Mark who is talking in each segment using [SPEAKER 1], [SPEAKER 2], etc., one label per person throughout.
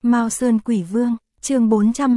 [SPEAKER 1] Mao Sơn Quỷ Vương, chương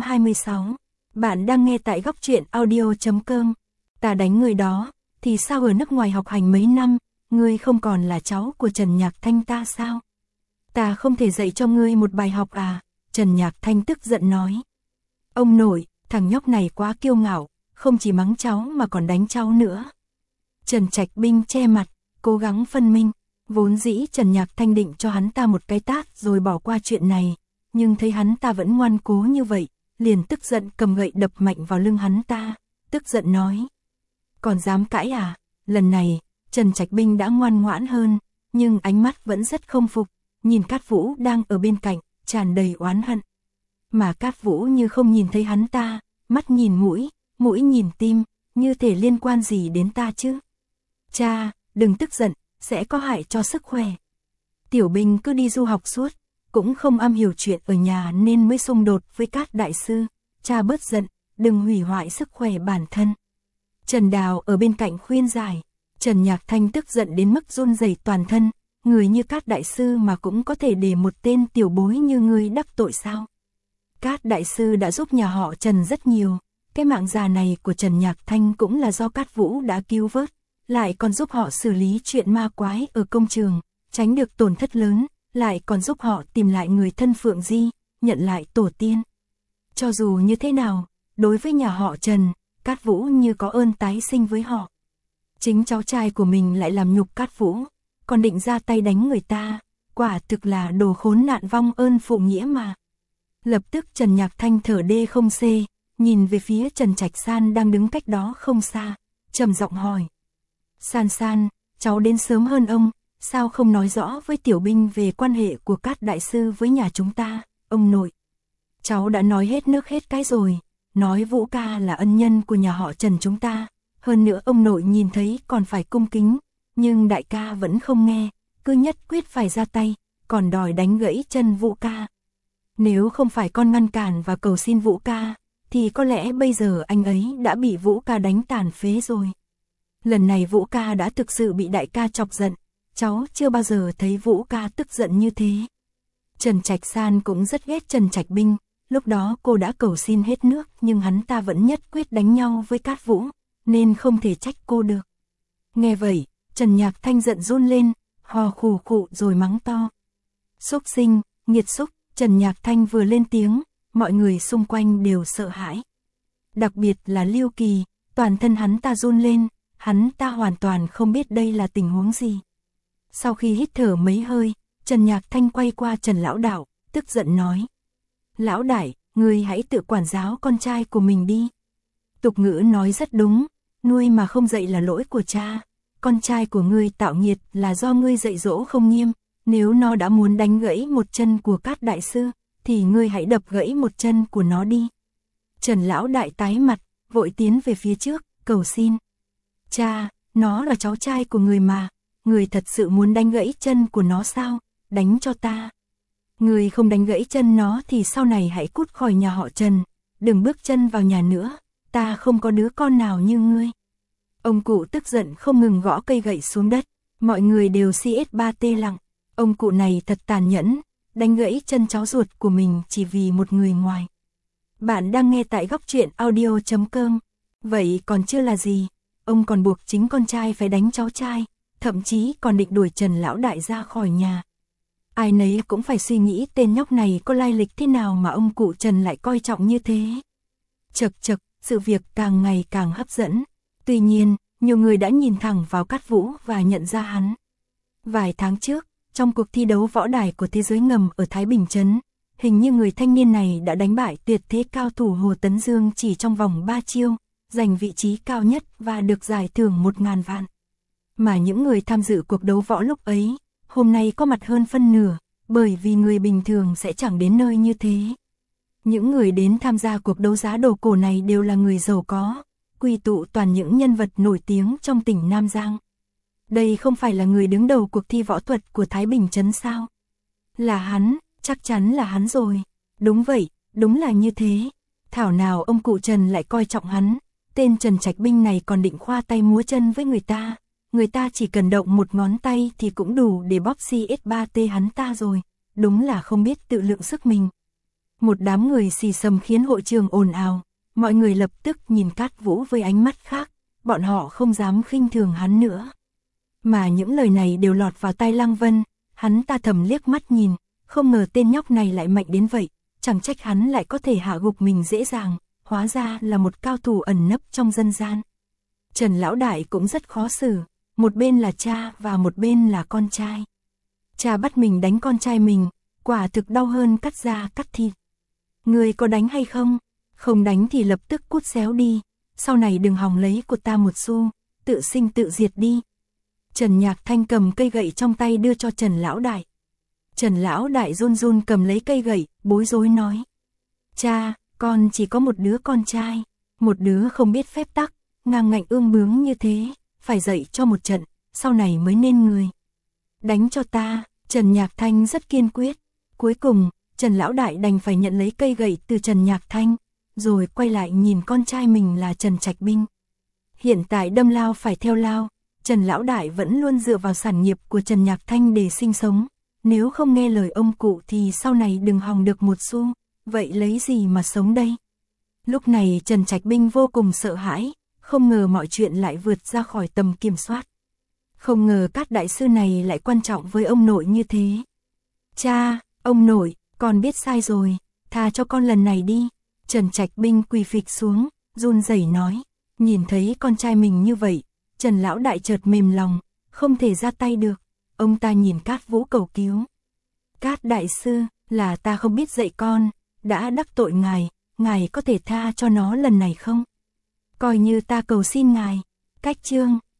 [SPEAKER 1] 426. Bạn đang nghe tại góc truyện audio.com. Ta đánh người đó, thì sao ở nước ngoài học hành mấy năm, ngươi không còn là cháu của Trần Nhạc Thanh ta sao? Ta không thể dạy cho ngươi một bài học à? Trần Nhạc Thanh tức giận nói. Ông nội, thằng nhóc này quá kiêu ngạo, không chỉ mắng cháu mà còn đánh cháu nữa. Trần Trạch Binh che mặt, cố gắng phân minh. Vốn dĩ Trần Nhạc Thanh định cho hắn ta một cái tát rồi bỏ qua chuyện này, nhưng thấy hắn ta vẫn ngoan cố như vậy, liền tức giận cầm gậy đập mạnh vào lưng hắn ta, tức giận nói. Còn dám cãi à? Lần này, Trần Trạch Binh đã ngoan ngoãn hơn, nhưng ánh mắt vẫn rất không phục, nhìn Cát Vũ đang ở bên cạnh, tràn đầy oán hận. Mà Cát Vũ như không nhìn thấy hắn ta, mắt nhìn mũi, mũi nhìn tim, như thể liên quan gì đến ta chứ? Cha, đừng tức giận, sẽ có hại cho sức khỏe. Tiểu Binh cứ đi du học suốt, cũng không am hiểu chuyện ở nhà nên mới xung đột với Cát đại sư. Cha bớt giận, đừng hủy hoại sức khỏe bản thân. Trần Đào ở bên cạnh khuyên giải. Trần Nhạc Thanh tức giận đến mức run rẩy toàn thân. Người như Cát đại sư mà cũng có thể để một tên tiểu bối như ngươi đắc tội sao? Cát đại sư đã giúp nhà họ Trần rất nhiều. Cái mạng già này của Trần Nhạc Thanh cũng là do Cát Vũ đã cứu vớt, lại còn giúp họ xử lý chuyện ma quái ở công trường, tránh được tổn thất lớn, lại còn giúp họ tìm lại người thân Phượng Di, nhận lại tổ tiên. Cho dù như thế nào, đối với nhà họ Trần, Cát Vũ như có ơn tái sinh với họ. Chính cháu trai của mình lại làm nhục Cát Vũ, còn định ra tay đánh người ta, quả thực là đồ khốn nạn vong ơn phụ nghĩa mà. Lập tức Trần Nhạc Thanh thở đê không xê, nhìn về phía Trần Trạch San đang đứng cách đó không xa, trầm giọng hỏi. San San, cháu đến sớm hơn ông, sao không nói rõ với Tiểu Binh về quan hệ của Cát đại sư với nhà chúng ta, ông nội? Cháu đã nói hết nước hết cái rồi, nói Vũ ca là ân nhân của nhà họ Trần chúng ta, hơn nữa ông nội nhìn thấy còn phải cung kính, nhưng đại ca vẫn không nghe, cứ nhất quyết phải ra tay, còn đòi đánh gãy chân Vũ ca. Nếu không phải con ngăn cản và cầu xin Vũ ca, thì có lẽ bây giờ anh ấy đã bị Vũ ca đánh tàn phế rồi. Lần này Vũ ca đã thực sự bị đại ca chọc giận, cháu chưa bao giờ thấy Vũ ca tức giận như thế. Trần Trạch San cũng rất ghét Trần Trạch Binh, lúc đó cô đã cầu xin hết nước nhưng hắn ta vẫn nhất quyết đánh nhau với Cát Vũ, nên không thể trách cô được. Nghe vậy, Trần Nhạc Thanh giận run lên, hò khù khụ rồi mắng to. Xúc sinh, nghiệt xúc, Trần Nhạc Thanh vừa lên tiếng, mọi người xung quanh đều sợ hãi. Đặc biệt là Lưu Kỳ, toàn thân hắn ta run lên, hắn ta hoàn toàn không biết đây là tình huống gì. Sau khi hít thở mấy hơi, Trần Nhạc Thanh quay qua Trần Lão Đạo, tức giận nói. Lão đại, ngươi hãy tự quản giáo con trai của mình đi. Tục ngữ nói rất đúng, nuôi mà không dạy là lỗi của cha. Con trai của ngươi tạo nghiệt là do ngươi dạy dỗ không nghiêm. Nếu nó đã muốn đánh gãy một chân của Cát đại sư, thì ngươi hãy đập gãy một chân của nó đi. Trần Lão đại tái mặt, vội tiến về phía trước, cầu xin. Cha, nó là cháu trai của người mà, người thật sự muốn đánh gãy chân của nó sao? Đánh cho ta. Người không đánh gãy chân nó thì sau này hãy cút khỏi nhà họ Trần, đừng bước chân vào nhà nữa, ta không có đứa con nào như ngươi. Ông cụ tức giận không ngừng gõ cây gậy xuống đất, mọi người đều CS3T lặng. Ông cụ này thật tàn nhẫn, đánh gãy chân cháu ruột của mình chỉ vì một người ngoài. Bạn đang nghe tại góc truyện audio.com. Vậy còn chưa là gì, ông còn buộc chính con trai phải đánh cháu trai, thậm chí còn định đuổi Trần Lão đại ra khỏi nhà. Ai nấy cũng phải suy nghĩ tên nhóc này có lai lịch thế nào mà ông cụ Trần lại coi trọng như thế. Chật chật, sự việc càng ngày càng hấp dẫn. Tuy nhiên, nhiều người đã nhìn thẳng vào Cát Vũ và nhận ra hắn. Vài tháng trước, trong cuộc thi đấu võ đài của thế giới ngầm ở Thái Bình Trấn, hình như người thanh niên này đã đánh bại tuyệt thế cao thủ Hồ Tấn Dương chỉ trong vòng 3 chiêu, giành vị trí cao nhất và được giải thưởng 1.000 vạn. Mà những người tham dự cuộc đấu võ lúc ấy, hôm nay có mặt hơn phân nửa, bởi vì người bình thường sẽ chẳng đến nơi như thế. Những người đến tham gia cuộc đấu giá đồ cổ này đều là người giàu có, quy tụ toàn những nhân vật nổi tiếng trong tỉnh Nam Giang. Đây không phải là người đứng đầu cuộc thi võ thuật của Thái Bình Trấn sao? Là hắn, chắc chắn là hắn rồi. Đúng vậy, đúng là như thế. Thảo nào ông cụ Trần lại coi trọng hắn, tên Trần Trạch Binh này còn định khoa tay múa chân với người ta. Người ta chỉ cần động một ngón tay thì cũng đủ để bóp CS3T hắn ta rồi. Đúng là không biết tự lượng sức mình. Một đám người xì xầm khiến hội trường ồn ào, mọi người lập tức nhìn Cát Vũ với ánh mắt khác, bọn họ không dám khinh thường hắn nữa. Mà những lời này đều lọt vào tai Lăng Vân, hắn ta thầm liếc mắt nhìn, không ngờ tên nhóc này lại mạnh đến vậy, chẳng trách hắn lại có thể hạ gục mình dễ dàng, hóa ra là một cao thủ ẩn nấp trong dân gian. Trần Lão Đại cũng rất khó xử, một bên là cha và một bên là con trai. Cha bắt mình đánh con trai mình, quả thực đau hơn cắt da cắt thịt. Ngươi có đánh hay không? Không đánh thì lập tức cút xéo đi, sau này đừng hòng lấy của ta một xu, tự sinh tự diệt đi. Trần Nhạc Thanh cầm cây gậy trong tay đưa cho Trần Lão Đại. Trần Lão Đại run run cầm lấy cây gậy, bối rối nói. Cha, con chỉ có một đứa con trai, một đứa không biết phép tắc, ngang ngạnh ương bướng như thế, phải dạy cho một trận, sau này mới nên người. Đánh cho ta, Trần Nhạc Thanh rất kiên quyết. Cuối cùng, Trần Lão Đại đành phải nhận lấy cây gậy từ Trần Nhạc Thanh, rồi quay lại nhìn con trai mình là Trần Trạch Binh. Hiện tại đâm lao phải theo lao, Trần Lão Đại vẫn luôn dựa vào sản nghiệp của Trần Nhạc Thanh để sinh sống, nếu không nghe lời ông cụ thì sau này đừng hòng được một xu, vậy lấy gì mà sống đây? Lúc này Trần Trạch Binh vô cùng sợ hãi, không ngờ mọi chuyện lại vượt ra khỏi tầm kiểm soát. Không ngờ Cát đại sư này lại quan trọng với ông nội như thế. Cha, ông nội, con biết sai rồi, tha cho con lần này đi. Trần Trạch Binh quỳ phịch xuống, run rẩy nói. Nhìn thấy con trai mình như vậy, Trần Lão Đại chợt mềm lòng, không thể ra tay được. Ông ta nhìn Cát Vũ cầu cứu. Cát đại sư, là ta không biết dạy con, đã đắc tội ngài có thể tha cho nó lần này không? Coi như ta cầu xin ngài. Cách chương